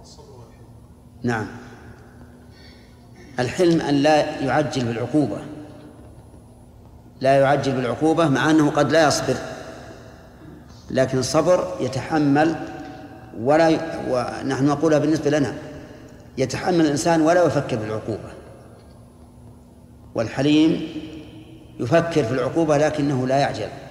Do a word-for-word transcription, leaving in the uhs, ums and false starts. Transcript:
نعم، الحلم أن لا يعجل بالعقوبة، لا يعجل بالعقوبة مع أنه قد لا يصبر، لكن الصبر يتحمل ولا ي... ونحن نقولها بالنسبة لنا، يتحمل الإنسان ولا يفكر بالعقوبة، والحليم يفكر في العقوبة لكنه لا يعجل.